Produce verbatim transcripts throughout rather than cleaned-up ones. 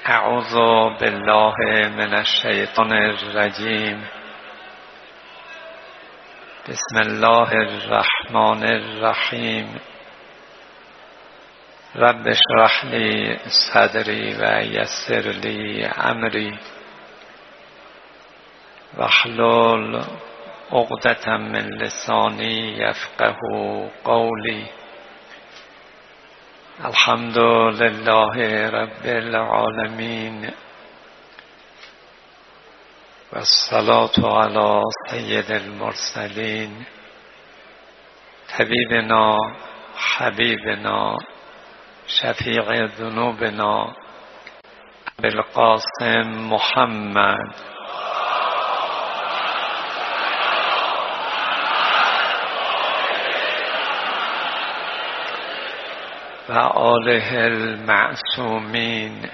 اعوذ بالله من الشیطان الرجیم. بسم الله الرحمن الرحیم. رب اشرح لی صدری و یسر لی امری واحلل عقدة من لسانی یفقهوا قولی. الحمد لله رب العالمین و الصلاة علی سید المرسلین طبیبنا حبیبنا شفیع ذنوبنا ابوالقاسم محمد و آله المعصومین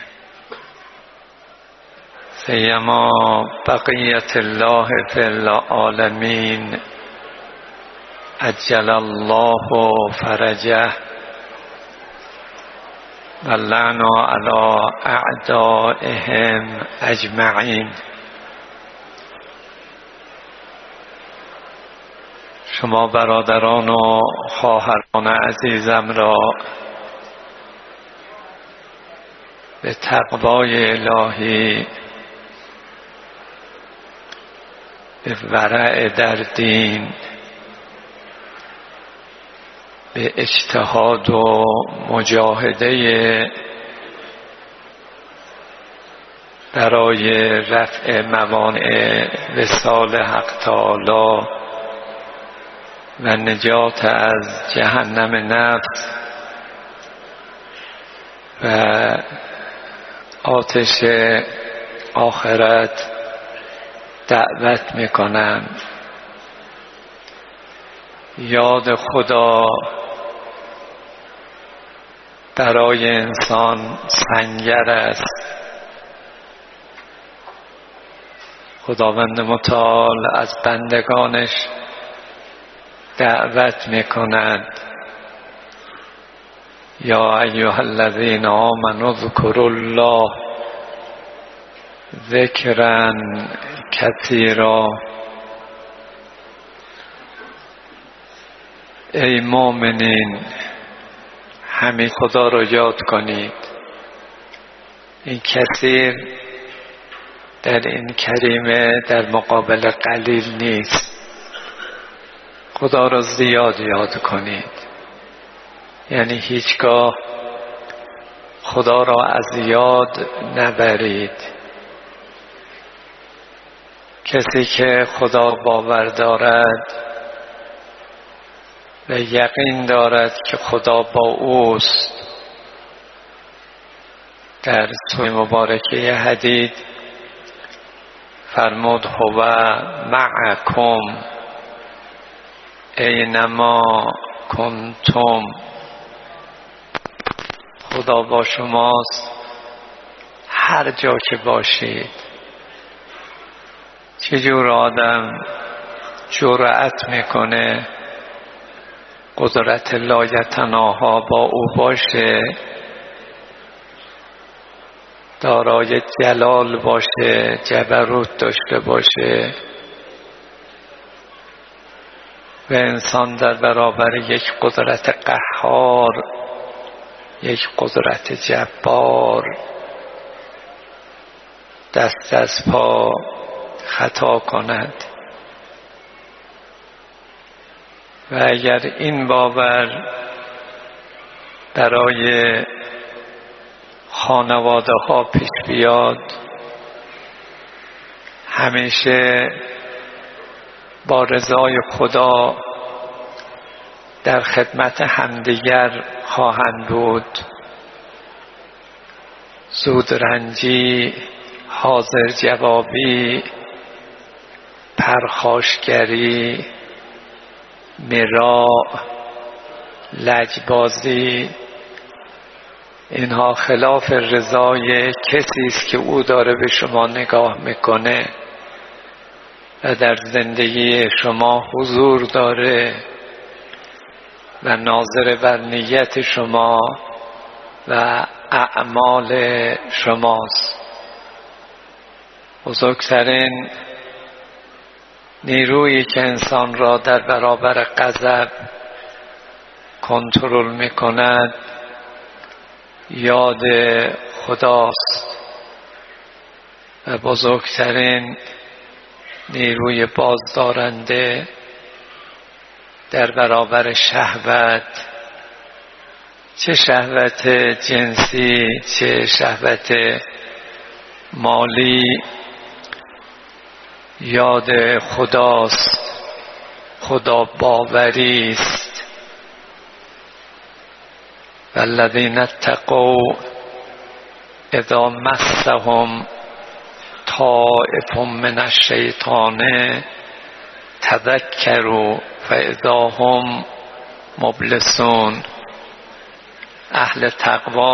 سیما بقیت الله فی العالمین عجل الله فرجه و لعن علی اعدائهم اجمعین. شما برادران و خواهران عزیزم را به تقوای الهی، به ورع در دین، به اجتهاد و مجاهده برای رفع موانع وصال حق تعالی و نجات از جهنم نفس و آتش آخرت دعوت میکنم. یاد خدا برای انسان سنگر است. خداوند متعال از بندگانش دعوت میکند: یا ایها الذین آمنوا اذکروا الله ذکرا کثیرا. ای مؤمنین، همه خدا را یاد کنید. این کثیر در این کریمه در مقابل قلیل نیست. خدا را زیاد یاد کنید، یعنی هیچگاه خدا را از یاد نبرید. کسی که خدا باور دارد و یقین دارد که خدا با اوست، در سوره مبارکه حدید فرمود: هو معکم اینما کنتم. خدا با شماست هر جا که باشید. چجور آدم جرأت میکنه قدرت لایتناها با او باشه، دارای جلال باشه، جبروت داشته باشه، و انسان در برابر یک قدرت قهار، یک قدرت جبار دست از پا خطا کند. و اگر این باور برای خانواده ها پیش بیاد، همیشه با رضای خدا در خدمت همدیگر خواهند بود. زودرنجی، حاضر جوابی، پرخاشگری، مراء، لجبازی، اینها خلاف رضای کسی است که او داره به شما نگاه میکنه و در زندگی شما حضور داره و ناظر بر نیت شما و اعمال شماست. بزرگترین نیرویی که انسان را در برابر غضب کنترل می‌کند یاد خداست و بزرگترین نیروی بازدارنده در برابر شهوت، چه شهوت جنسی چه شهوت مالی، یاد خداست، خدا باوری است. والذین اتقوا اذا مسهم طائف من الشیطان تذکروا فاذا هم مبلسون. اهل تقوا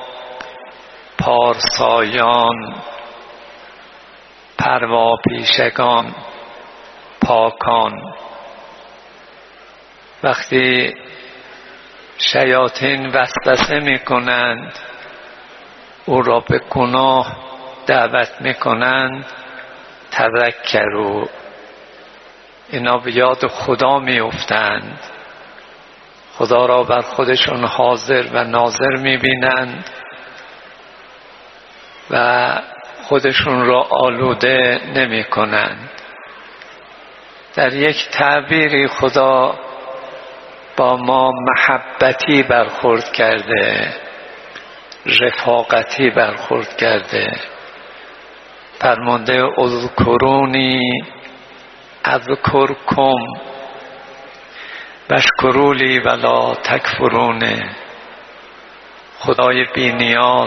پارسایان، پروا پیشگان، پاکان. وقتی شیاطین وسوسه میکنند، او را به گناه دعوت میکنند، تذکروا، اینا به یاد خدا میافتند، خدا را بر خودشون حاضر و ناظر میبینند و خودشون را آلوده نمی کنند. در یک تعبیری خدا با ما محبتی برخورد کرده، رفاقتی برخورد کرده. فرمانده اذکرونی اذکرکم واشکروا لی ولا تکفرون. خدای بی نیاز،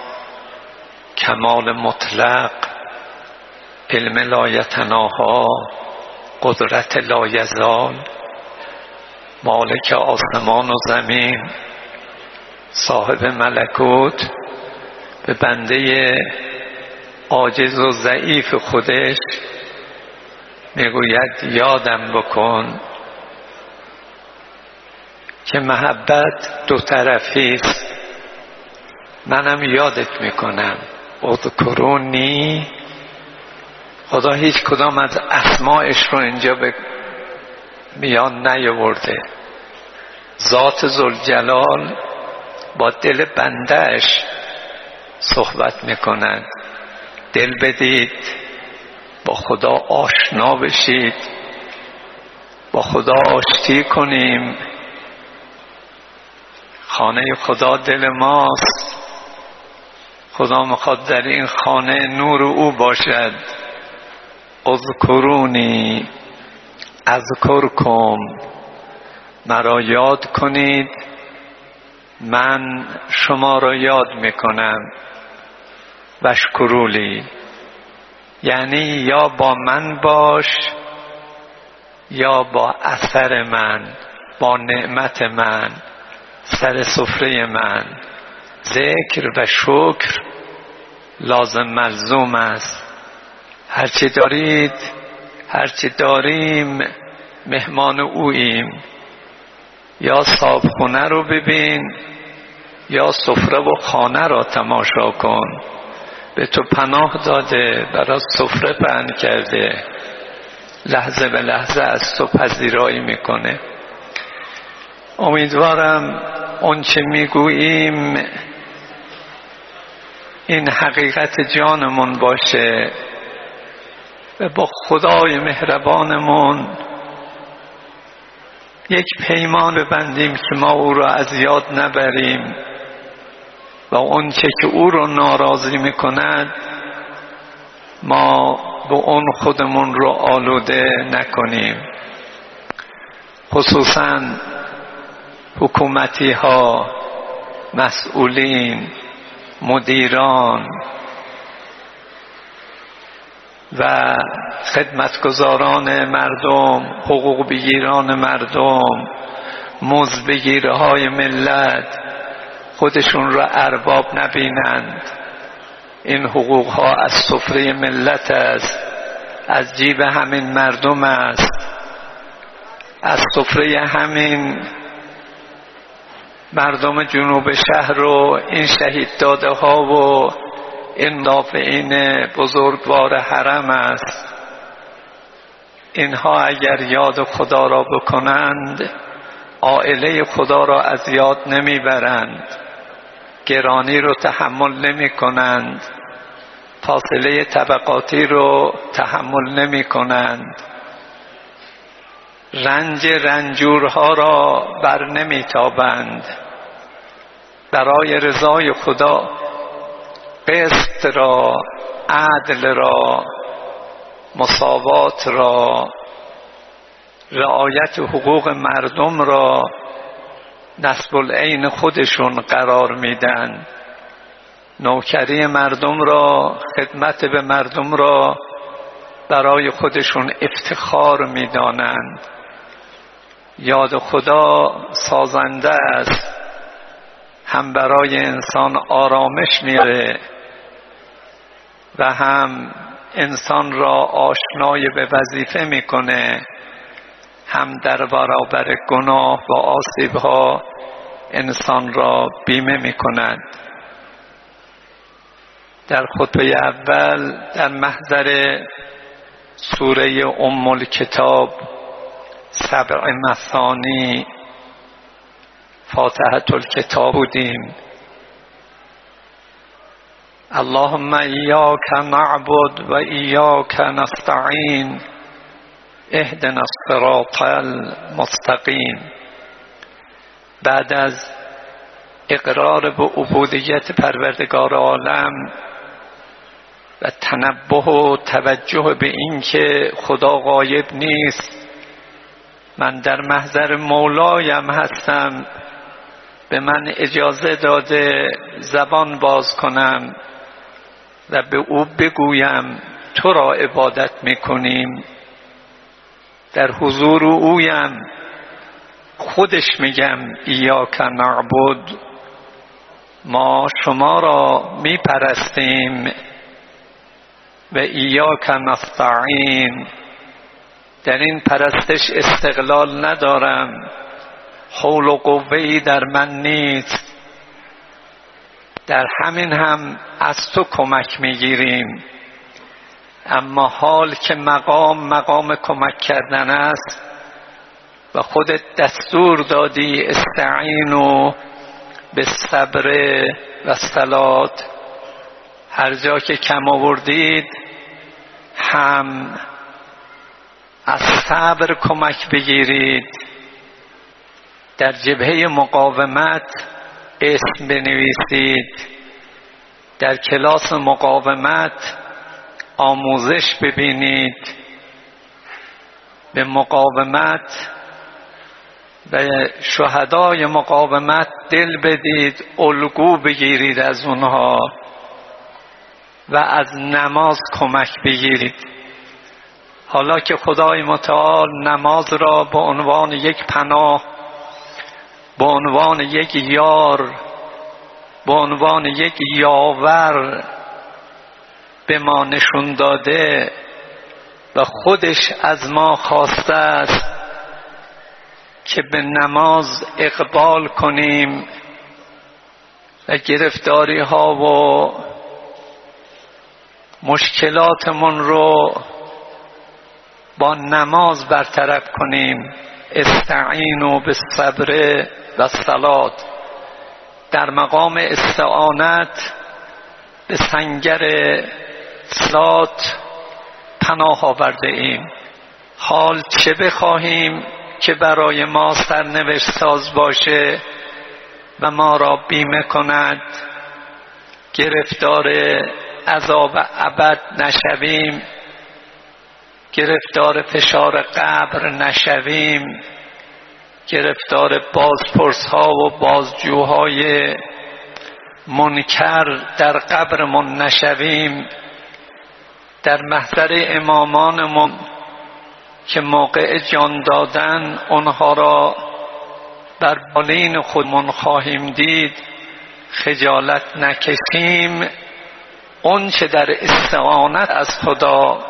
کمال مطلق، علم لا یتناها، قدرت لا یزال، مالک آسمان و زمین، صاحب ملکوت، به بنده عاجز و ضعیف خودش میگوید یادم بکن که محبت دو طرفی است. منم یادت میکنم. اذکرونی، خدا هیچ کدام از اسمائش رو اینجا به میان نیاورده. ذات ذوالجلال با دل بندهش صحبت میکند. دل بدید، با خدا آشنا بشید، با خدا آشتی کنیم. خانه خدا دل ماست. خدا میخواد در این خانه نور او باشد. اذکرونی اذکرکم، مرا یاد کنید، من شما را یاد میکنم. واشکرولی، یعنی یا با من باش یا با اثر من، با نعمت من، سر سفره من. ذکر و شکر لازم ملزوم است. هرچی دارید، هرچی داریم مهمان اوییم. یا صاحبخونه رو ببین یا سفره و خانه را تماشا کن. به تو پناه داده، برای سفره پهن کرده، لحظه به لحظه از تو پذیرایی میکنه. امیدوارم اون چه میگوییم این حقیقت جانمون باشه و با خدای مهربانمون یک پیمان ببندیم که ما او را از یاد نبریم و اون چه که او را ناراضی میکند ما به اون خودمون رو آلوده نکنیم. خصوصاً حکومتی ها، مسئولین، مدیران و خدمتگزاران مردم، حقوق بگیران مردم، مزدبگیره های ملت خودشون را ارباب نبینند. این حقوق ها از سفره ملت است، از جیب همین مردم است، از سفره همین مردم جنوب شهر رو، این شهید داده ها و این دافعین بزرگوار حرم است. اینها اگر یاد خدا را بکنند عائله خدا را از یاد نمیبرند، گرانی رو تحمل نمی کنند، فاصله طبقاتی رو تحمل نمی کنند، رنج رنجورها را بر نمی تابند. برای رضای خدا قسط را، عدل را، مساوات را، رعایت حقوق مردم را نصب العین خودشون قرار میدن. نوکری مردم را، خدمت به مردم را برای خودشون افتخار میدانند. یاد خدا سازنده است، هم برای انسان آرامش میاره و هم انسان را آشنای به وظیفه میکنه، هم در برابر گناه و آسیبها انسان را بیمه میکند. در خطبه اول در محضر سوره ام الکتاب سبع مثانی فاتحة الکتاب بودیم. اللهم ایاک نعبد و ایاک نستعین اهدنا الصراط المستقیم. بعد از اقرار به عبودیت پروردگار عالم و تنبه و توجه به این که خدا غایب نیست، من در محضر مولایم هستم، به من اجازه داده زبان باز کنم و به او بگویم تو را عبادت میکنیم. در حضور اویم خودش میگم ایاک نعبد، ما شما را میپرستیم، و ایاک نستعین، در این پرستش استقلال ندارم، حول و قوه‌ای در من نیست، در همین هم از تو کمک میگیریم. اما حال که مقام مقام کمک کردن است و خودت دستور دادی استعینوا بالصبر و الصلاة، هر جا که کم آوردید هم از صبر کمک بگیرید، در جبهه مقاومت اسم بنویسید، در کلاس مقاومت آموزش ببینید، به مقاومت و شهدای مقاومت دل بدید، الگو بگیرید از اونها و از نماز کمک بگیرید. حالا که خدای متعال نماز را به عنوان یک پناه، به عنوان یک یار، به عنوان یک یاور به ما نشون داده و خودش از ما خواسته است که به نماز اقبال کنیم و گرفتاری ها و مشکلاتمون رو با نماز برطرف کنیم. استعینوا بالصبر و الصلاة، در مقام استعانت به سنگر صلات پناه آورده ایم. حال چه بخواهیم که برای ما سرنوشت ساز باشه و ما را بیمه کند، گرفتار عذاب ابد نشویم، گرفتار فشار قبر نشویم، گرفتار بازپرس ها و بازجوهای منکر در قبرمون نشویم، در محضر امامانمون که موقع جان دادن اونها را بر بالین خودمون خواهیم دید خجالت نکشیم. اون چه در استعانت از خدا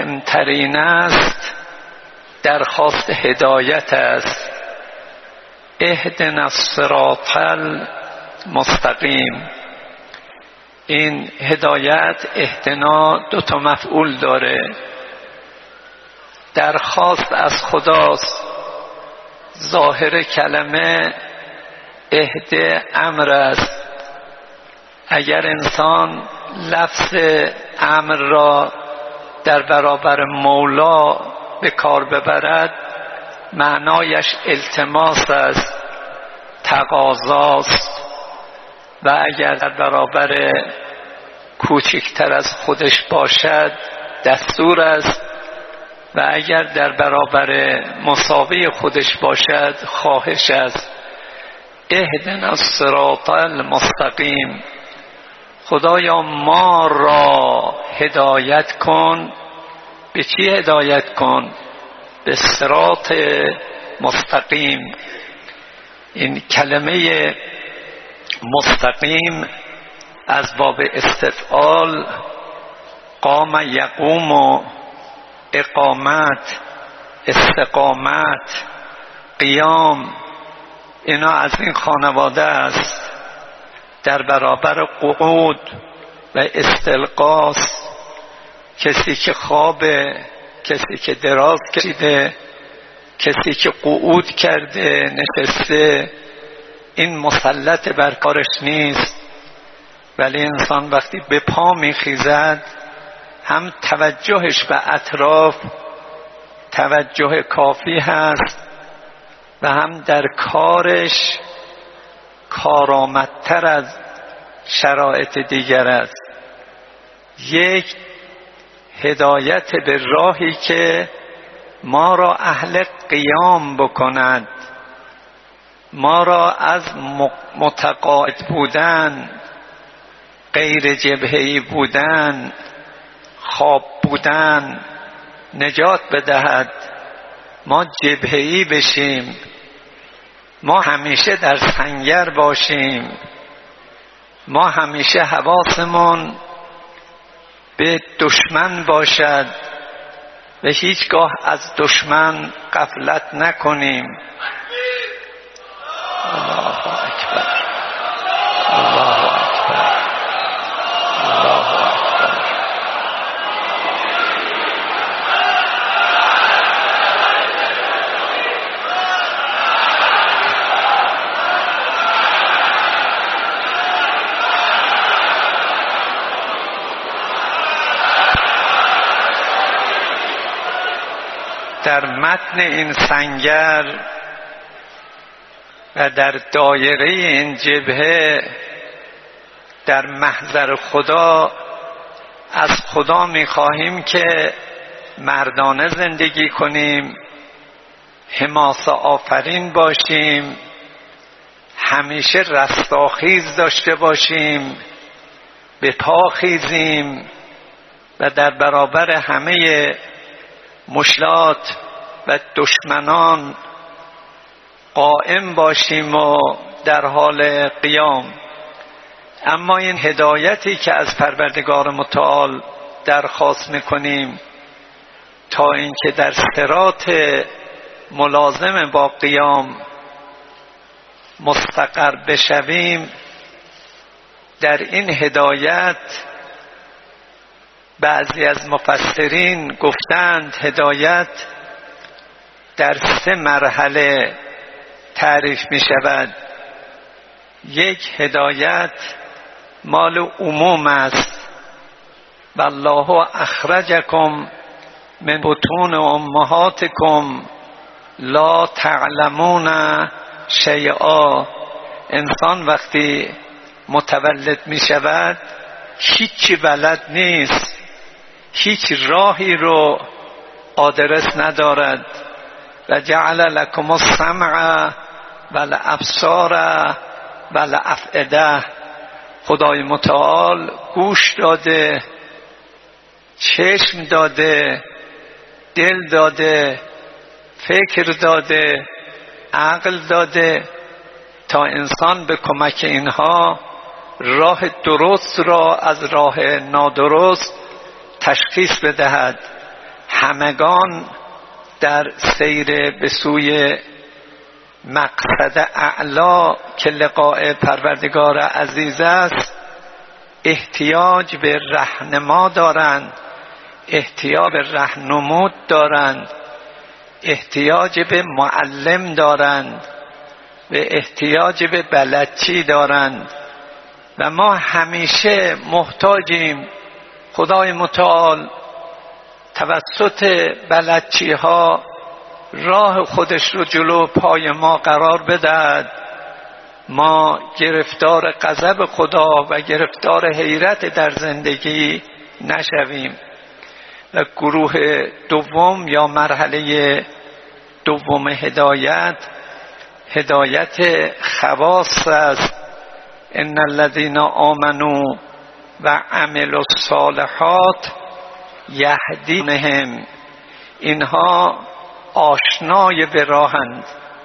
مهمترین است درخواست هدایت است. اهدنا الصراط المستقیم. این هدایت اهدنا دو تا مفعول داره. درخواست از خداست. ظاهر کلمه اهد امر است. اگر انسان لفظ امر را در برابر مولا به کار ببرد معنایش التماس است، تقاضاست. و اگر در برابر کوچکتر از خودش باشد دستور است، و اگر در برابر مساوی خودش باشد خواهش است. اهدنا الصراط المستقیم. خدایا ما را هدایت کن. به چی هدایت کن؟ به صراط مستقیم. این کلمه مستقیم از باب استفعال قام یقوم و اقامت، استقامت، قیام، اینا از این خانواده است. در برابر قعود و استلقاست. کسی که خوابه، کسی که دراز کشیده، کسی که قعود کرده نشسته، این مسلط بر کارش نیست. ولی انسان وقتی به پا میخیزد هم توجهش به اطراف توجه کافی هست و هم در کارش کارآمدتر از شرایط دیگر است. یک هدایت به راهی که ما را اهل قیام بکند، ما را از متقاعد بودن، غیر جبهه‌ای بودن، خواب بودن نجات بدهد. ما جبهه‌ای بشیم، ما همیشه در سنگر باشیم، ما همیشه حواسمون به دشمن باشد و هیچگاه از دشمن غفلت نکنیم. الله اکبر، الله اکبر، الله اکبر. در متن این سنگر و در دایره این جبهه در محضر خدا از خدا می‌خواهیم که مردانه زندگی کنیم، حماسه آفرین باشیم، همیشه رستاخیز داشته باشیم، به پا خیزیم و در برابر همه مشکلات و دشمنان قائم باشیم و در حال قیام. اما این هدایتی که از پروردگار متعال درخواست میکنیم تا اینکه در صراط ملازم با قیام مستقر بشویم، در این هدایت بعضی از مفسرین گفتند هدایت در سه مرحله تعریف می شود. یک هدایت مال عموم است. والله اخرجکم من بطون امهاتکم لا تعلمون شیئا. انسان وقتی متولد می شود هیچی بلد نیست، هیچ راهی رو آدرس ندارد. و جعل لکم السمع والابصار والافئده. خدای متعال گوش داده، چشم داده، دل داده، فکر داده، عقل داده تا انسان به کمک اینها راه درست را از راه نادرست تشخیص بدهد. همگان در سیر به سوی مقصد اعلا که لقاء پروردگار عزیز است احتیاج به رهنما دارند، احتیاج به راهنمود دارند، احتیاج به معلم دارند و احتیاج به بلدچی دارند و ما همیشه محتاجیم خدای متعال توسط بلدچی ها راه خودش رو جلو پای ما قرار بدهد، ما گرفتار غضب خدا و گرفتار حیرت در زندگی نشویم. و گروه دوم یا مرحله دوم هدایت هدایت خواص است. ان الذين آمنوا و عملوا الصالحات یهدیهم، اینها آشنای به راهند،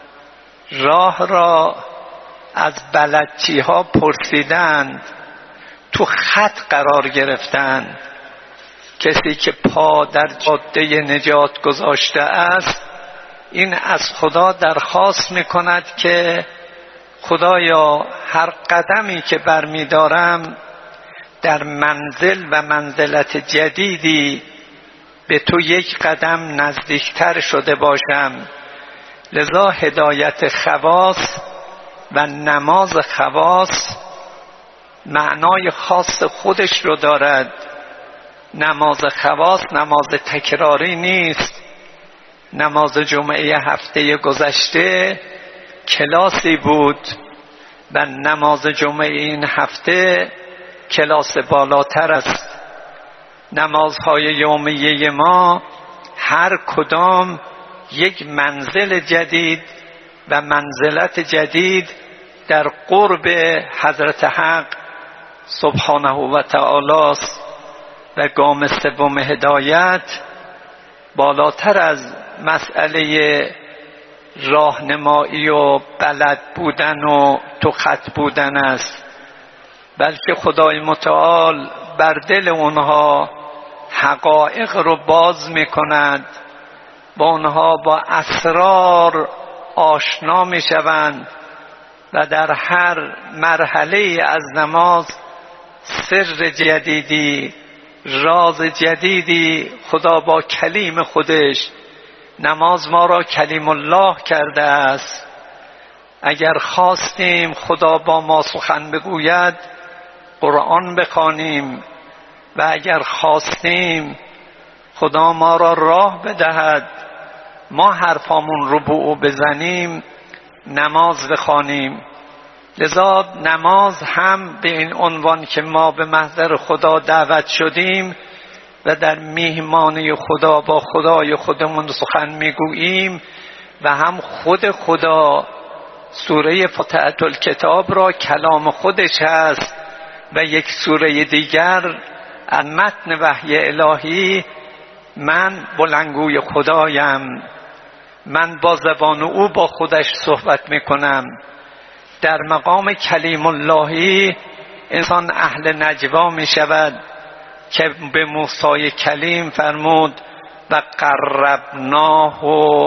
راه را از بلدچی ها پرسیدند، تو خط قرار گرفتند. کسی که پا در جاده نجات گذاشته است این از خدا درخواست میکند که خدایا هر قدمی که برمیدارم در منزل و منزلت جدیدی به تو یک قدم نزدیکتر شده باشم. لذا هدایت خواص و نماز خواص معنای خاص خودش رو دارد. نماز خواص نماز تکراری نیست. نماز جمعه هفته گذشته کلاسی بود و نماز جمعه این هفته کلاس بالاتر است. نمازهای یومیه ما هر کدام یک منزل جدید و منزلت جدید در قرب حضرت حق سبحانه و تعالی است و گام سوم هدایت بالاتر از مسئله راهنمایی و بلد بودن و تو خط بودن است، بلکه خدای متعال بر دل اونها حقایق رو باز میکند، با اونها با اسرار آشنا میشوند و در هر مرحله از نماز سر جدیدی، راز جدیدی خدا با کلیم خودش، نماز ما را کلیم الله کرده است. اگر خواستیم خدا با ما سخن بگوید قرآن بخوانیم و اگر خواستیم خدا ما را راه بدهد ما حرفامون رو به او بزنیم نماز بخوانیم. لذا نماز هم به این عنوان که ما به محضر خدا دعوت شدیم و در میهمانی خدا با خدای خودمون سخن میگوییم و هم خود خدا سوره فاتحه الکتاب را کلام خودش هست و یک سوره دیگر از متن وحی الهی من بلندگوی خدایم، من با زبان او با خودش صحبت میکنم. در مقام کلیم اللهی انسان اهل نجوا می شود که به موسی کلیم فرمود و قربناه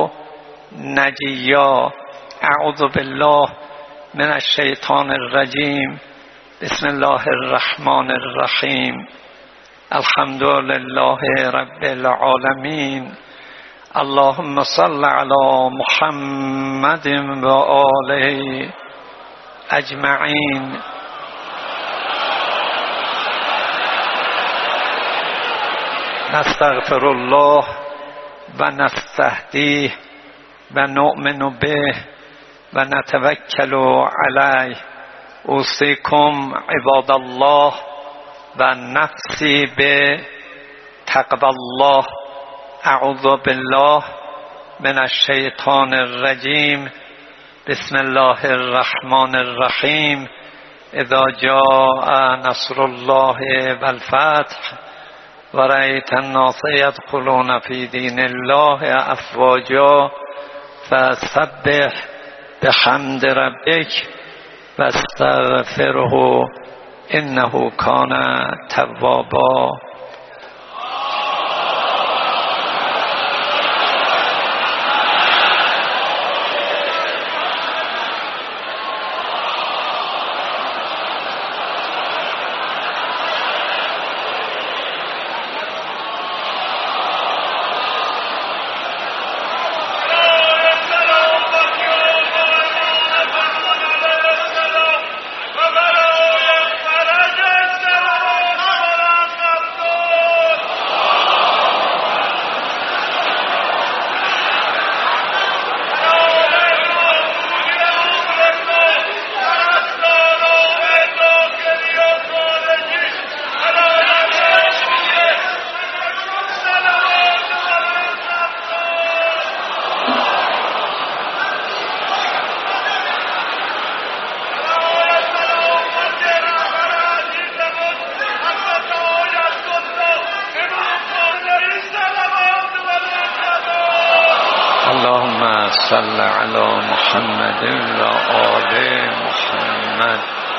نجیا. اعوذ بالله من الشیطان الرجیم. بسم الله الرحمن الرحیم. الحمد لله رب العالمین. اللهم صل علی محمد و آله اجمعین. نستغفر الله و نستهدیه و نؤمن به و نتوکل علیه. اوصیکم عباد الله و نفسی به تقوی الله. اعوذ بالله من الشیطان الرجیم. بسم الله الرحمن الرحیم. اذا جاء نصر الله والفتح ورأيت الناس يدخلون في دين الله افواجا فسبح بحمد ربك واستغفره انه كان توابا. صل علی محمد و آل محمد.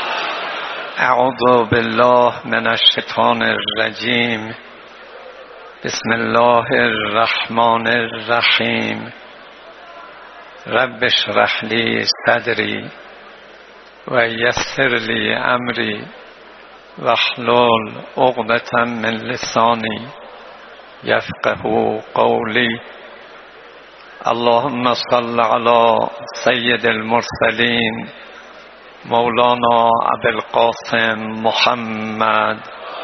اعوذ بالله من الشیطان الرجیم. بسم الله الرحمن الرحیم. رب اشرح لی صدری و یسر لی امری واحلل عقدة من لسانی یفقهوا قولی. اللهم صل علی سید المرسلین مولانا ابی القاسم محمد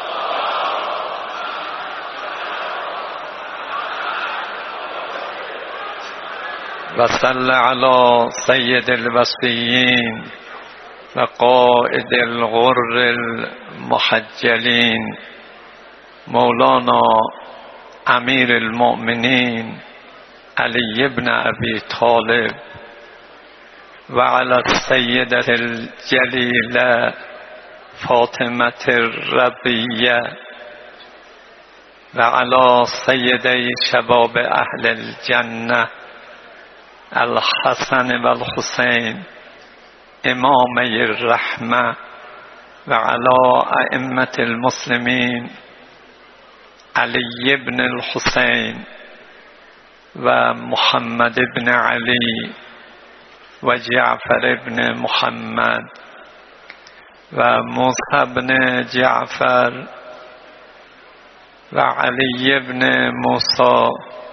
و صل علی سید الوصیین و قائد الغر المحجلین مولانا امیر المؤمنین علی ابن ابی طالب و علی السیدة الجلیلة فاطمة الرضیة و علی سیدی شباب اهل الجنة الحسن و الحسین امامی الرحمة و علی ائمة المسلمین علی ابن الحسین و محمد ابن علی و جعفر ابن محمد و موسی ابن جعفر و علی ابن موسی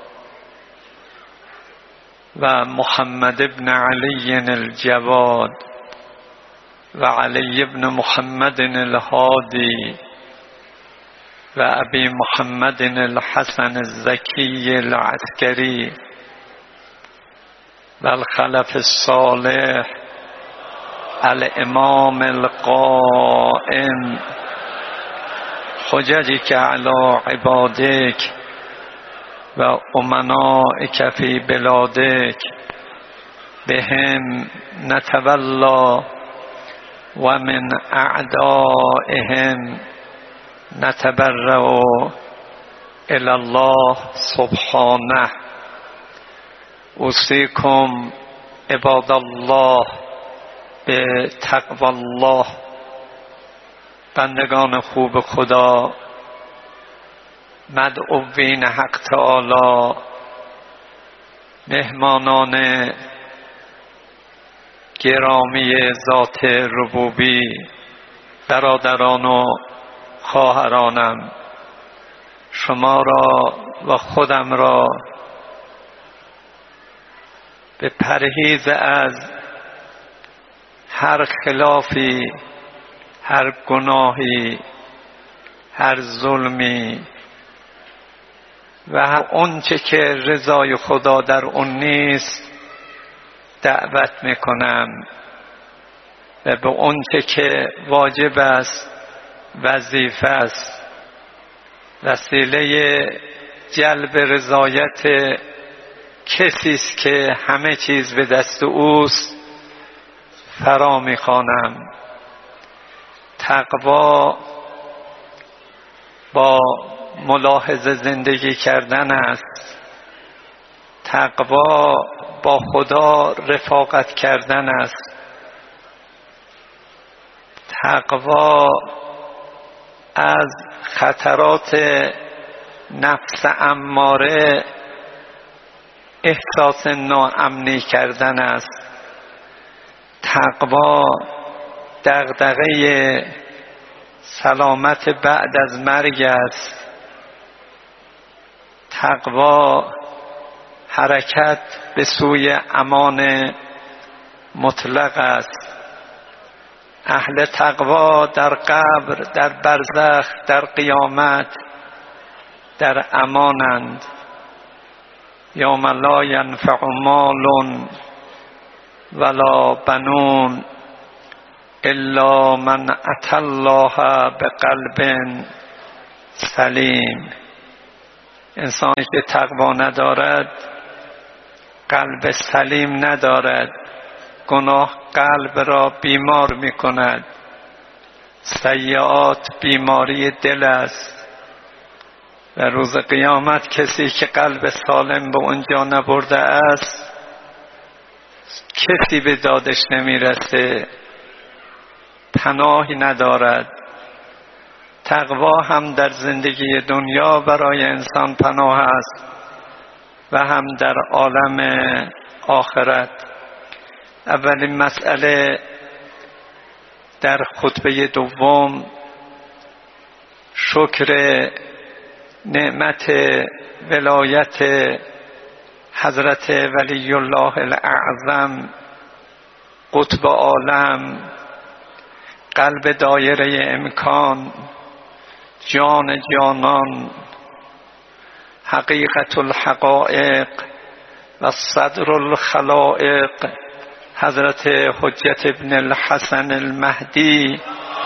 و محمد ابن علی الجواد و علی ابن محمد الهادی و ابی محمد الحسن الزکی العسکری و الخلف الصالح الامام القائم حججک علی عبادک و امنائک فی بلادک بهم نتولا و من اعدائهم نتبرأ الی الله سبحانه. اوصیکم عباد الله به تقوی الله. بندگان خوب خدا، مدعوین حق تعالی، مهمانان گرامی ذات ربوبی، برادران و خواهرانم، شما را و خودم را به پرهیز از هر خلافی، هر گناهی، هر ظلمی و هر اونچه که رضای خدا در اون نیست دعوت میکنم و به اونچه که واجب است، وظیفه است، وسیله جلب رضایت کسی است که همه چیز به دست اوست، فرا میخوانم. تقوا با ملاحظه زندگی کردن است. تقوا با خدا رفاقت کردن است. تقوا از خطرات نفس اماره احساس ناامنی کردن است. تقوا دغدغه سلامت بعد از مرگ است. تقوا حرکت به سوی امان مطلق است. اهل تقوا در قبر، در برزخ، در قیامت در امانند. یوم لا ینفع مال ولا بنون الا من اتى الله بقلب سلیم. انسانی که تقوا ندارد، قلب سلیم ندارد. گناه قلب را بیمار می کند. سیئات بیماری دل است و روز قیامت کسی که قلب سالم به اونجا نبرده است کسی به دادش نمیرسه، پناهی ندارد. تقوا هم در زندگی دنیا برای انسان پناه است و هم در عالم آخرت. اولین مسئله در خطبه دوم شکر نعمت ولایت حضرت ولی الله الاعظم قطب عالم، قلب دایره امکان، جان جانان، حقیقت الحقائق و صدر الخلائق حضرت حجت ابن الحسن المهدی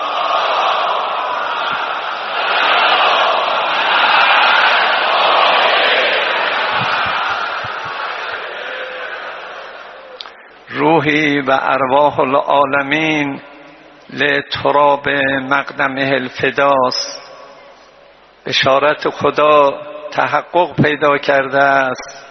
روحی و ارواح العالمین لتراب مقدمه الفداست. بشارت خدا تحقق پیدا کرده است.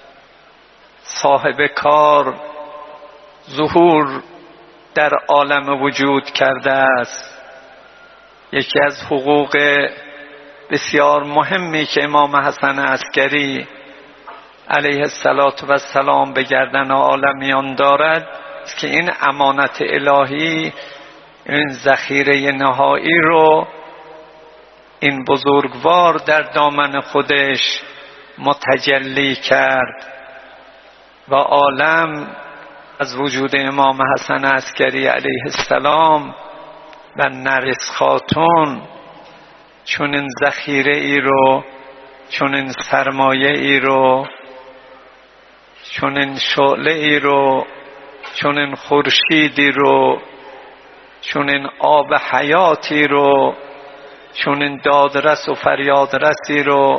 صاحب کار ظهور در عالم وجود کرده است. یکی از حقوق بسیار مهمی که امام حسن عسکری علیه السلام به گردن عالمیان دارد که این امانت الهی، این ذخیره نهایی رو این بزرگوار در دامن خودش متجلی کرد و عالم از وجود امام حسن عسکری علیه السلام و نرس خاتون چون این ذخیره ای رو، چون این سرمایه ای رو، چون این شعله ای رو، چون این خورشیدی رو، چون این آب حیاتی رو، چون این دادرس و فریادرسی رو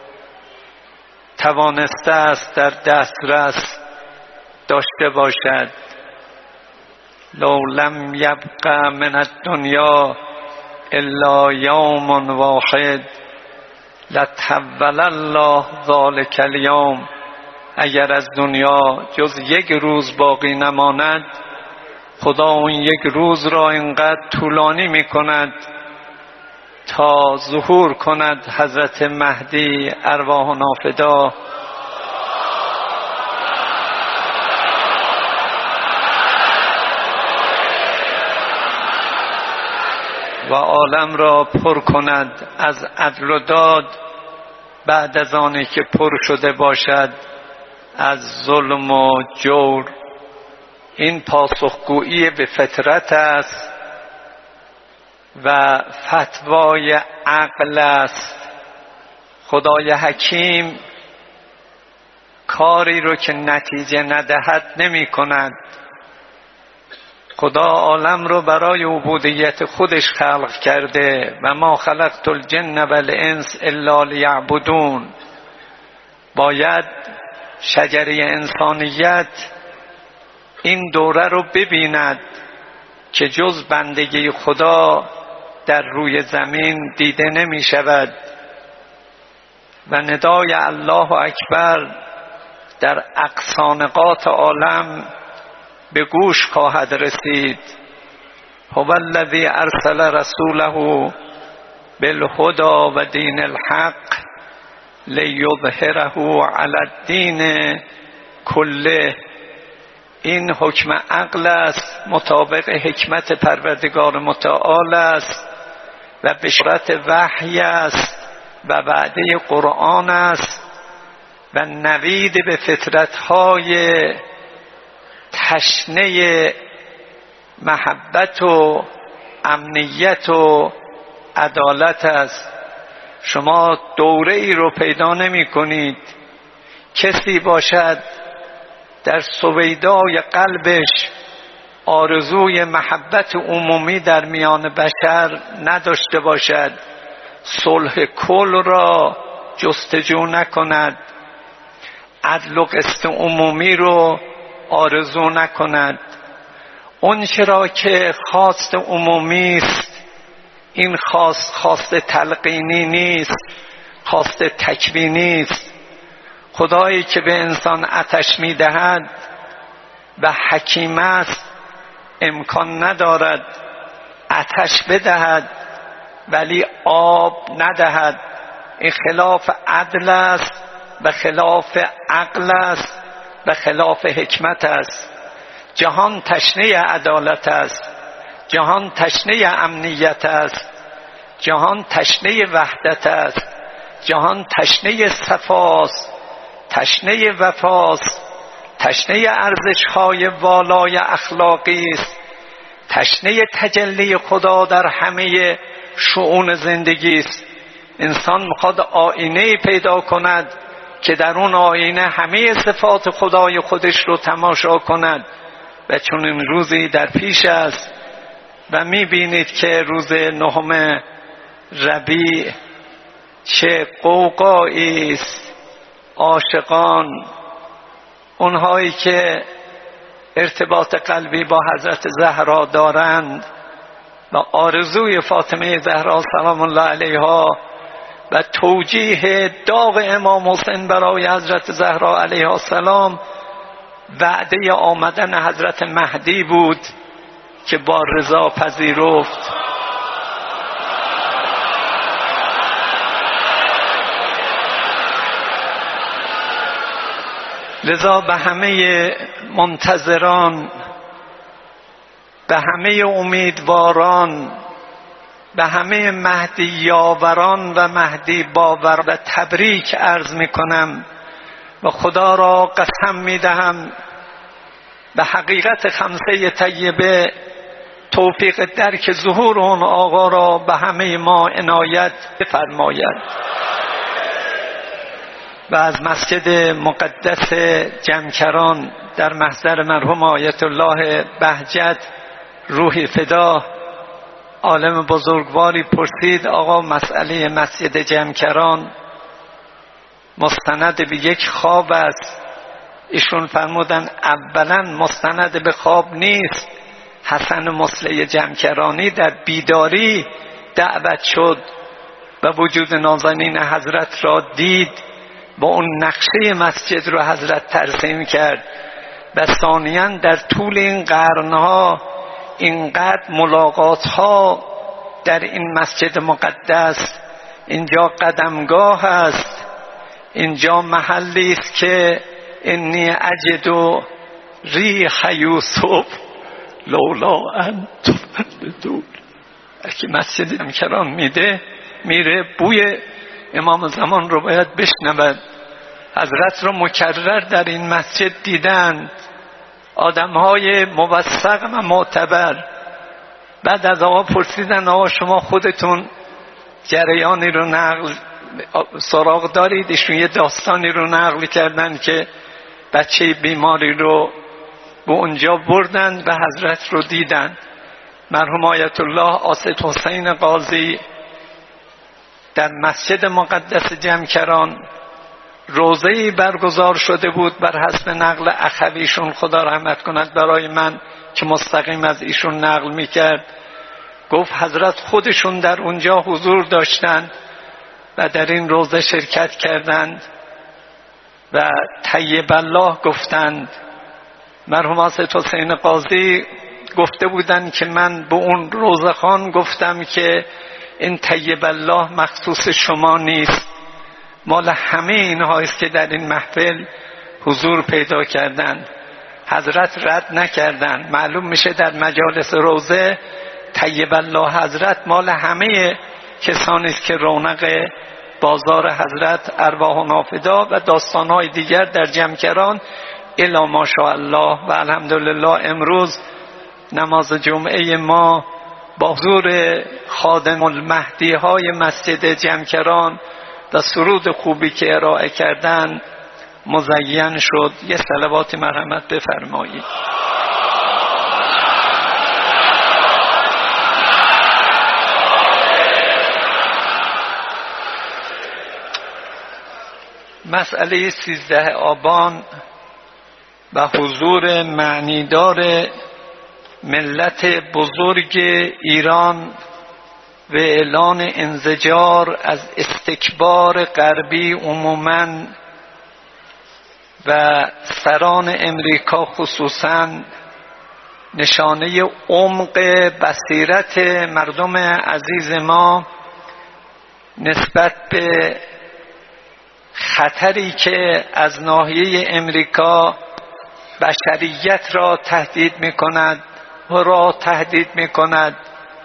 توانسته است در دسترس داشته باشد. لو لم یبق من الدنیا الا یوم واحد لتحول الله ذلک الیوم. اگر از دنیا جز یک روز باقی نماند، خدا اون یک روز را اینقدر طولانی می کند تا ظهور کند حضرت مهدی ارواح نافدا و عالم را پر کند از عدل و داد بعد از آنی که پر شده باشد از ظلم و جور. این پاسخگویی به فطرت است و فتوای عقل است. خدای حکیم کاری رو که نتیجه ندهد نمی کند. خدا عالم رو برای عبودیت خودش خلق کرده و ما خلقت الجن والانس الا لیعبدون. باید شجره انسانیت این دوره رو ببیند که جز بندگی خدا در روی زمین دیده نمی شود و ندای الله اکبر در اقصانقات عالم به گوش خواهد رسید. هو الذی ارسل رسوله بالهدى و دین الحق لیظهره علی الدین کله. این حکم عقل است، مطابق حکمت پروردگار متعال است و بشارت وحی است و وعده قرآن است و نوید به فطرت‌های تشنه محبت و امنیت و عدالت است. شما دوره ای رو پیدا نمی کنید کسی باشد در سویدای قلبش آرزوی محبت عمومی در میان بشر نداشته باشد، صلح کل را جستجو نکند، عدل و قسط عمومی رو آرزو نکند. اون چرا که خواست عمومی است، این خواست خواست تلقینی نیست، خواست تکوینی است. خدایی که به انسان آتش میدهد و حکیم است امکان ندارد آتش بدهد ولی آب ندهد. این خلاف عدل است و خلاف عقل است و خلاف حکمت است. جهان تشنه عدالت است، جهان تشنه امنیت است، جهان تشنه وحدت است، جهان تشنه صفاست، تشنه وفاست، تشنه ارزش‌های والای اخلاقی است، تشنه تجلی خدا در همه شؤون زندگی است. انسان میخواد آینه پیدا کند که در اون آینه همه صفات خدای خودش رو تماشا کند و چون این روزی در پیش است و میبینید که روز نهم ربیع چه غوغایی است. عاشقان، اونهایی که ارتباط قلبی با حضرت زهرا دارند و آرزوی فاطمه زهرا سلام الله علیها و توجیه داغ امام حسین برای حضرت زهرا علیها السلام، وعده آمدن حضرت مهدی بود که با رضا پذیرفت. لذا به همه منتظران، به همه امیدواران، به همه مهدی یاوران و مهدی باور و تبریک عرض می کنم و خدا را قسم می دهم به حقیقت خمسه طیبه توفیق درک ظهور اون آقا را به همه ما عنایت بفرماید و از مسجد مقدس جمکران در محضر مرحوم آیت الله بهجت روحی فدا، عالم بزرگواری پرسید آقا مسئله مسجد جمکران مستند به یک خواب است. ایشون فرمودن اولا مستند به خواب نیست. حسن مصلح جمکرانی در بیداری دعوت شد و وجود نازنین حضرت را دید، با اون نقشه مسجد رو حضرت ترسیم کرد و ثانیاً در طول این قرنها اینقدر ملاقات ها در این مسجد مقدس، اینجا قدمگاه است، اینجا محلی است که انی اجد ریح یوسف لولا ان تفندون. اگه مسجد جمکران میده میره بوی امام زمان رو باید بشنود. حضرت رو مکرر در این مسجد دیدند، آدمهای موثق و معتبر. بعد از آقا پرسیدن آقا شما خودتون جریانی رو نقل سراغ دارید؟ ایشون یه داستانی رو نقل کردن که بچه بیماری رو به اونجا بردن و حضرت رو دیدن. مرحوم آیت الله آصد حسین قاضی در مسجد مقدس جمکران روزه‌ای برگزار شده بود بر حسب نقل اخویشون، خدا رحمت کند برای من که مستقیم از ایشون نقل میکرد. گفت حضرت خودشون در اونجا حضور داشتند و در این روزه شرکت کردند و طیب الله گفتند. مرحوم آصد حسین قاضی گفته بودند که من به اون روزخان گفتم که این طیب الله مخصوص شما نیست، مال همه اینها است که در این محفل حضور پیدا کردند. حضرت رد نکردند. معلوم میشه در مجالس روزه طیب الله حضرت مال همه کسانی است که رونق بازار حضرت ارواح نافدا و داستانهای دیگر در جمکران الا ماشاءالله. و الحمدلله امروز نماز جمعه ما با حضور خادم المهدی های مسجد جمکران و سرود خوبی که ارائه کردن مزین شد. یه صلوات مرحمت بفرمایید. مسئله سیزده آبان و حضور معنیدار ملت بزرگ ایران و اعلان انزجار از استکبار غربی عموماً و سران امریکا خصوصاً نشانه عمق بصیرت مردم عزیز ما نسبت به خطری که از ناحیه امریکا بشریت را تهدید می کند و را تهدید می کند،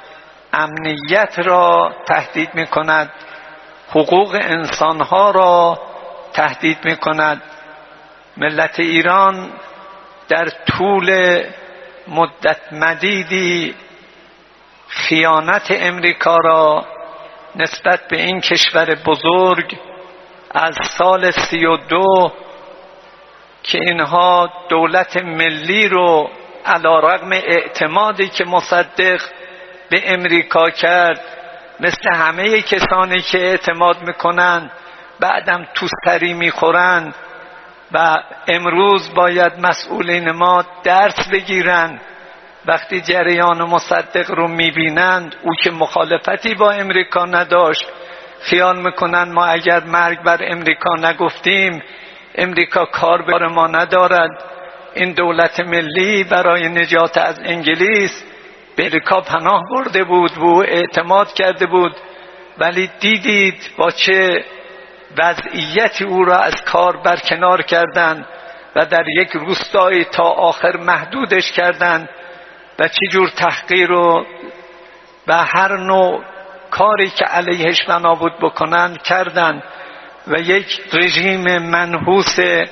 امنیت را تهدید می کند، حقوق انسانها را تهدید می کند. ملت ایران در طول مدت مدیدی خیانت امریکا را نسبت به این کشور بزرگ از سال سی و دو که اینها دولت ملی رو علیرغم اعتمادی که مصدق به امریکا کرد، مثل همه کسانی که اعتماد میکنند بعدم تو سری میخورند و امروز باید مسئولین ما درس بگیرند. وقتی جریان مصدق رو میبینند، او که مخالفتی با امریکا نداشت، خیال میکنند ما اگر مرگ بر امریکا نگفتیم امریکا کار بر ما ندارد. این دولت ملی برای نجات از انگلیس به امریکا پناه برده بود و اعتماد کرده بود، ولی دیدید با چه وضعیتی او را از کار برکنار کردند و در یک روستایی تا آخر محدودش کردند و چه جور تحقیر و و هر نوع کاری که علیهش بنا بود بکنند کردند و یک رژیم منحوس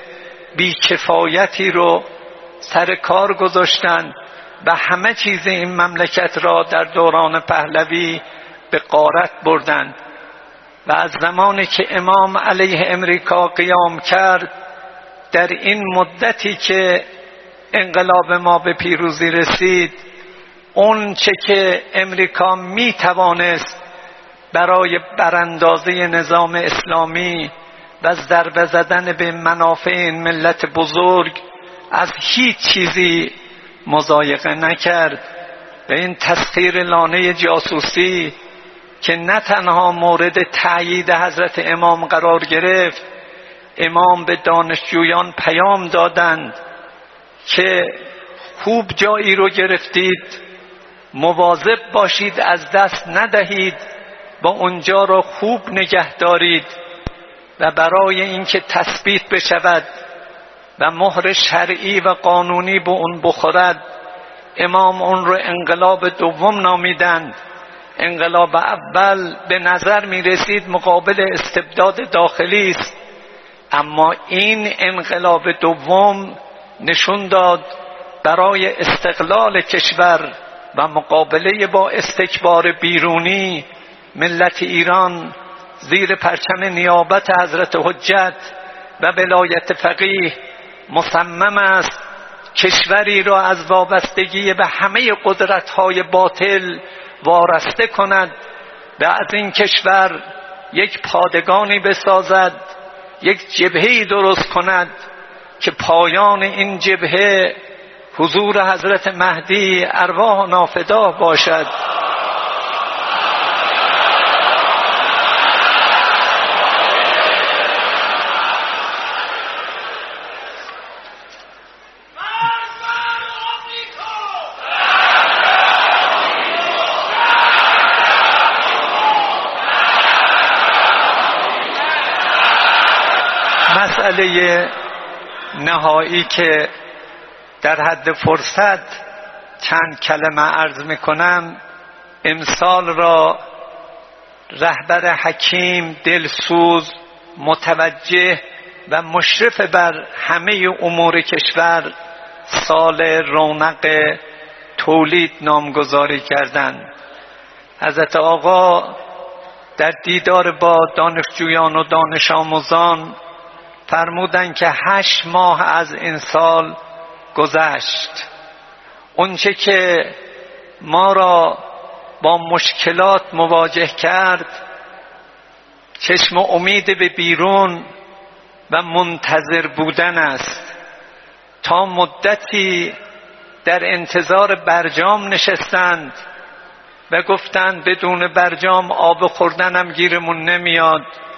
بیکفایتی رو سر کار گذاشتند و همه چیز این مملکت را در دوران پهلوی به غارت بردند. و از زمانی که امام علیه امریکا قیام کرد، در این مدتی که انقلاب ما به پیروزی رسید، اون چه که امریکا می توانست برای براندازی نظام اسلامی و ضربه زدن به منافع این ملت بزرگ از هیچ چیزی مضایقه نکرد. و این تسخیر لانه جاسوسی که نه تنها مورد تأیید حضرت امام قرار گرفت، امام به دانشجویان پیام دادند که خوب جایی رو گرفتید، مواظب باشید از دست ندهید و اونجا را خوب نگه دارید و برای اینکه تثبیت بشود و مهر شرعی و قانونی به اون بخورد، امام اون رو انقلاب دوم نامیدند. انقلاب اول به نظر می رسید مقابل استبداد داخلی است، اما این انقلاب دوم نشون داد برای استقلال کشور و مقابله با استکبار بیرونی، ملت ایران زیر پرچم نیابت حضرت حجت و ولایت فقیه مصمم است کشوری را از وابستگی به همه قدرت‌های باطل وارسته کند و از این کشور یک پادگانی بسازد، یک جبهه‌ای درست کند که پایان این جبهه حضور حضرت مهدی ارواح نافداه باشد. مسئله نهایی که در حد فرصت چند کلمه عرض میکنم، امسال را رهبر حکیم، دلسوز، متوجه و مشرف بر همه امور کشور سال رونق تولید نامگذاری کردند. حضرت آقا در دیدار با دانشجویان و دانش آموزان فرمودند که هشت ماه از این سال گذشت. اونچه که ما را با مشکلات مواجه کرد، چشم امید به بیرون و منتظر بودن است. تا مدتی در انتظار برجام نشستند و گفتند بدون برجام آب خوردنم گیرمون نمیاد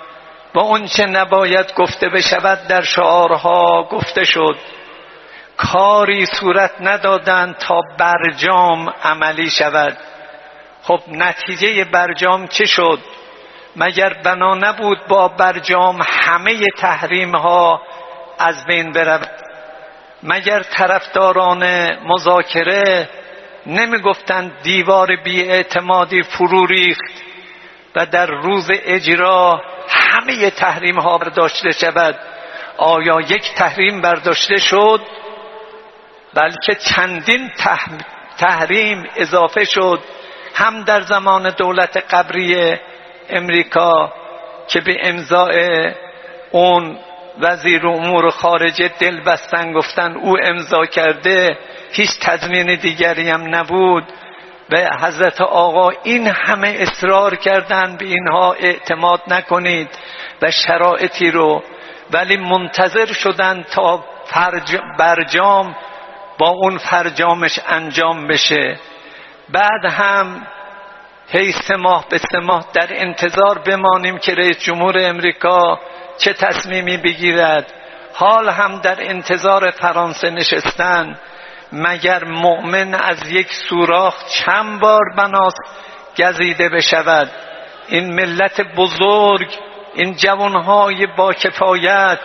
و اون چه نباید گفته بشود در شعارها گفته شد. کاری صورت ندادند تا برجام عملی شود. خب نتیجه برجام چه شد؟ مگر بنا نبود با برجام همه تحریم ها از بین برود؟ مگر طرفداران مذاکره نمی گفتند دیوار بی‌اعتمادی فرو ریخت و در روز اجرا همه تحریم ها برداشته شود؟ آیا یک تحریم برداشته شد؟ بلکه چندین تحریم اضافه شد، هم در زمان دولت قبری امریکا که به امضای اون وزیر امور خارجه دل بستن، گفتن او امضا کرده، هیچ تضمین دیگری هم نبود. به حضرت آقا این همه اصرار کردن به اینها اعتماد نکنید و شرایطی رو، ولی منتظر شدن تا فرج برجام با اون فرجامش انجام بشه. بعد هم هی سه ماه به سه ماه در انتظار بمانیم که رئیس جمهور امریکا چه تصمیمی بگیرد. حال هم در انتظار فرانسه نشستن. مگر مؤمن از یک سوراخ چند بار بناست گزیده بشود؟ این ملت بزرگ، این جوانهای با کفایت،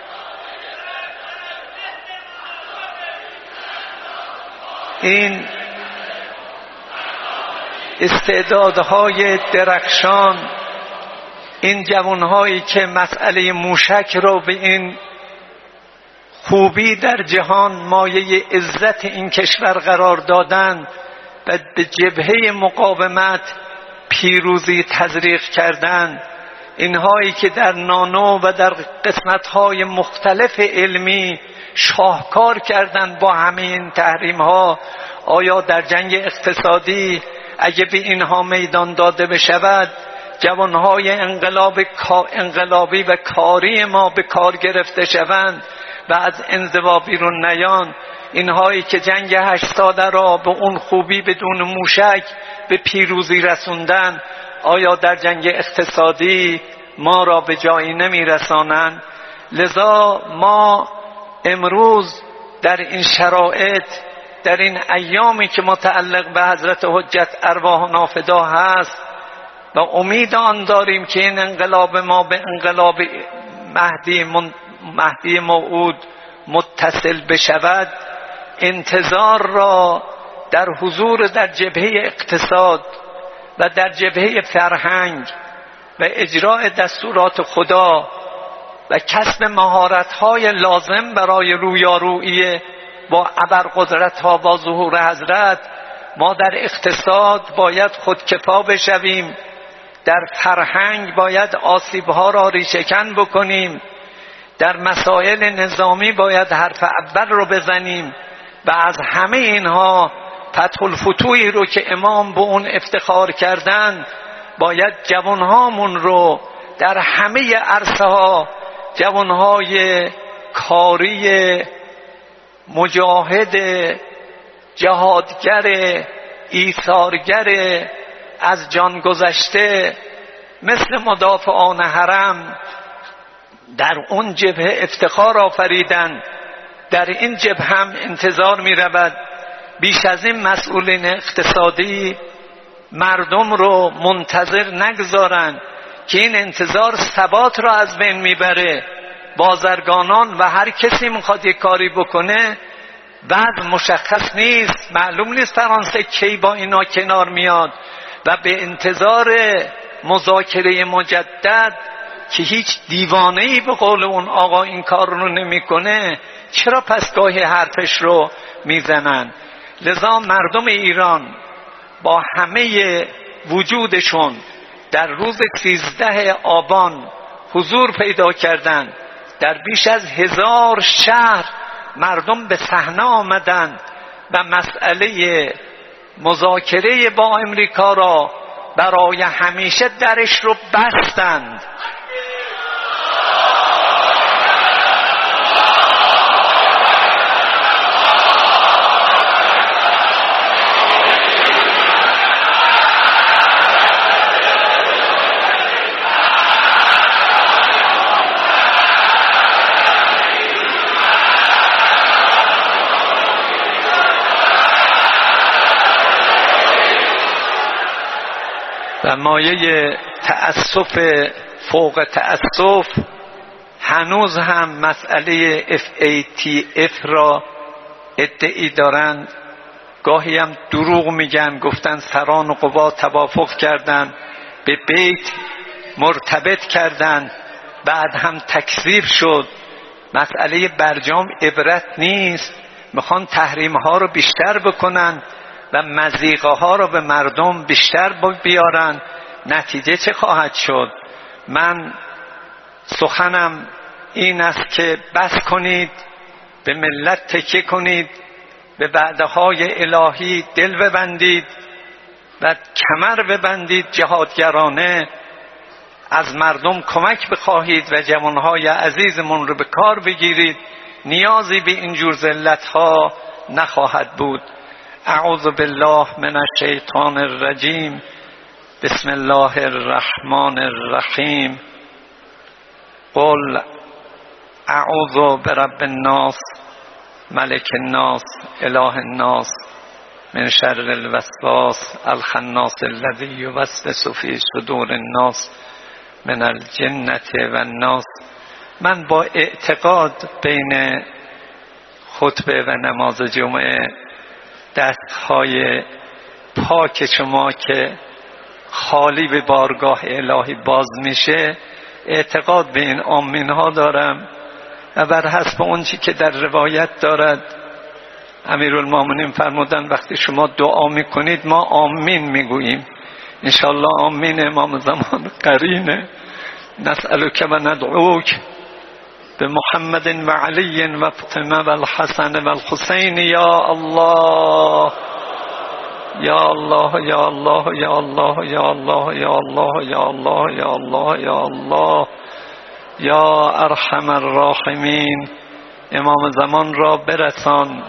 این استعدادهای درخشان، این جوانهایی که مسئله موشک رو به این خوبی در جهان مایه عزت این کشور قرار دادن و به جبهه مقاومت پیروزی تزریق کردن، اینهایی که در نانو و در قسمت‌های مختلف علمی شاهکار کردند با همه این تحریم‌ها، آیا در جنگ اقتصادی اگه به اینها میدان داده بشود جوانهای انقلاب انقلابی و کاری ما به کار گرفته شوند و از انزوا بیرون نیان، اینهایی که جنگ هشت ساله را به اون خوبی بدون موشک به پیروزی رسوندن، آیا در جنگ اقتصادی ما را به جایی نمی رسانند؟ لذا ما امروز در این شرایط، در این ایامی که متعلق به حضرت حجت ارواحنا فدا هست و امید آن داریم که این انقلاب ما به انقلاب مهدی من مهدی موعود متصل بشود، انتظار را در حضور در جبهه اقتصاد و در جبهه فرهنگ و اجراع دستورات خدا و کسب مهارت‌های لازم برای رویارویی با ابرقدرت‌ها با ظهور حضرت، ما در اقتصاد باید خودکفا بشویم، در فرهنگ باید آسیب‌ها را ریشه‌کن بکنیم، در مسائل نظامی باید حرف اول رو بزنیم و از همه اینها فتح الفتوحی رو که امام به اون افتخار کردن باید جوانهامون رو در همه عرصه ها، جوانهای کاری، مجاهد، جهادگر، ایثارگر، از جان گذشته، مثل مدافعان حرم در اون جبهه افتخار آفریدن، در این جبهه هم انتظار می رود بیش از این مسئولین اقتصادی مردم رو منتظر نگذارن که این انتظار ثبات را از بین میبره. بازرگانان و هر کسی میخواد یک کاری بکنه، بعد مشخص نیست، معلوم نیست فرانسه کی با اینا کنار میاد و به انتظار مذاکره مجدد که هیچ دیوانه‌ای به قول اون آقا این کار رو نمیکنه، چرا پس گاهی حرفش رو میزنن؟ لذا مردم ایران با همه وجودشون در روز سیزده آبان حضور پیدا کردند. در بیش از هزار شهر مردم به صحنه آمدند و مسئله مذاکره با امریکا را برای همیشه درش رو بستند. و مایه تأسف فوق تأسف هنوز هم مسئله اف ای تی اف را ادعی دارند. گاهی هم دروغ میگن، گفتن سران و قوا توافق کردند، به بیت مرتبط کردند، بعد هم تکذیب شد. مسئله برجام عبرت نیست، میخوان تحریم ها رو بیشتر بکنن و مضیقه ها رو به مردم بیشتر بیارن. نتیجه چه خواهد شد؟ من سخنم این است که بس کنید، به ملت تکیه کنید، به وعده های الهی دل ببندید و کمر ببندید جهادگرانه، از مردم کمک بخواهید و جوانهای عزیزمون رو به کار بگیرید. نیازی به اینجور ذلت‌ها نخواهد بود. اعوذ بالله من الشیطان الرجیم. بسم الله الرحمن الرحیم. قل اعوذ برب الناس ملک الناس اله الناس من شر الوسواس الخناس الذی یوسوس فی صدور الناس من الجنة و الناس. من با اعتقاد بین خطبه و نماز جمعه دستهای پاک شما که خالی به بارگاه الهی باز میشه اعتقاد به این آمین ها دارم و بر حسب اون چی که در روایت دارد امیرالمومنین فرمودن وقتی شما دعا میکنید ما آمین میگوییم. انشالله آمین امام زمان قرینه. نسألک و ندعوک به محمد و علی و فاطمه و الحسن و الحسین. یا الله یا الله یا الله یا الله یا الله یا الله یا الله یا الله یا الله یا ارحم الراحمین. امام زمان را برسان.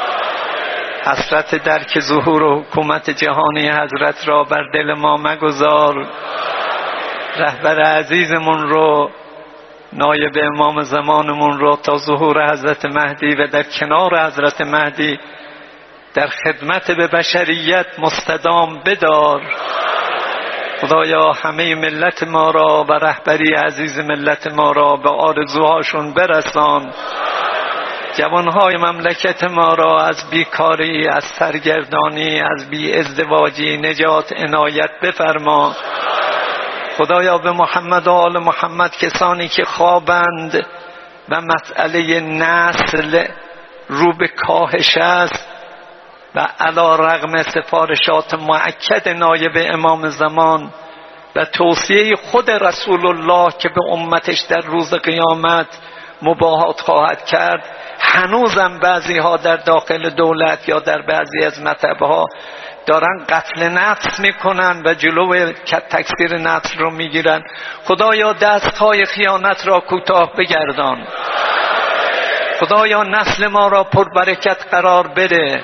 حسرت درک ظهور و حکومت جهانی حضرت را بر دل ما مگذار. رهبر عزیزمون رو، نایب امام زمانمون رو تا ظهور حضرت مهدی و در کنار حضرت مهدی در خدمت به بشریت مستدام بدار. خدایا همه ملت ما را و رهبری عزیز ملت ما را به آرزوهاشون برسان. جوانهای مملکت ما را از بیکاری، از سرگردانی، از بی ازدواجی نجات عنایت بفرما. خدایا به محمد و آل محمد کسانی که خوابند و مسئله نسل رو به کاهش است و علی رغم سفارشات مؤکد نایب امام زمان و توصیه خود رسول الله که به امتش در روز قیامت مباهات خواهد کرد، هنوزم بعضی ها در داخل دولت یا در بعضی از مذهب‌ها دارن قتل نفس میکنن و جلو تکثیر نسل رو میگیرن. خدایا دستهای خیانت را کوتاه بگردان. خدایا نسل ما را پربرکت قرار بده.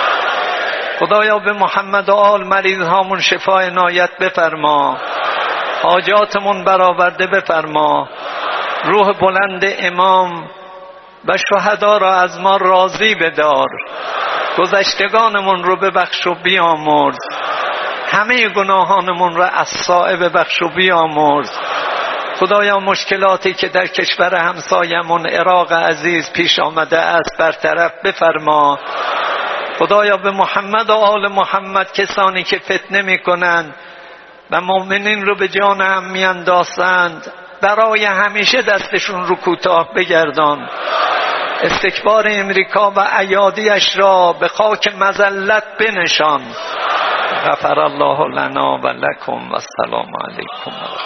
خدایا به محمد و آل مریض هامون شفای عنایت بفرما. حاجاتمون برآورده بفرما. روح بلند امام و شهدا را از ما راضی بدار. گذشتگانمون رو ببخش و بیامرز. همه گناهانمون رو از صائب ببخش و بیامرز. خدایا مشکلاتی که در کشور همسایمون عراق عزیز پیش آمده است برطرف بفرما. خدایا به محمد و آل محمد کسانی که فتنه میکنند و مؤمنین رو به جان هم میاندازند برای همیشه دستشون رو کوتاه بگردان. استکبار امریکا و ایادیش را به خاک مذلت بنشان. غفر الله لنا و لکم و السلام علیکم.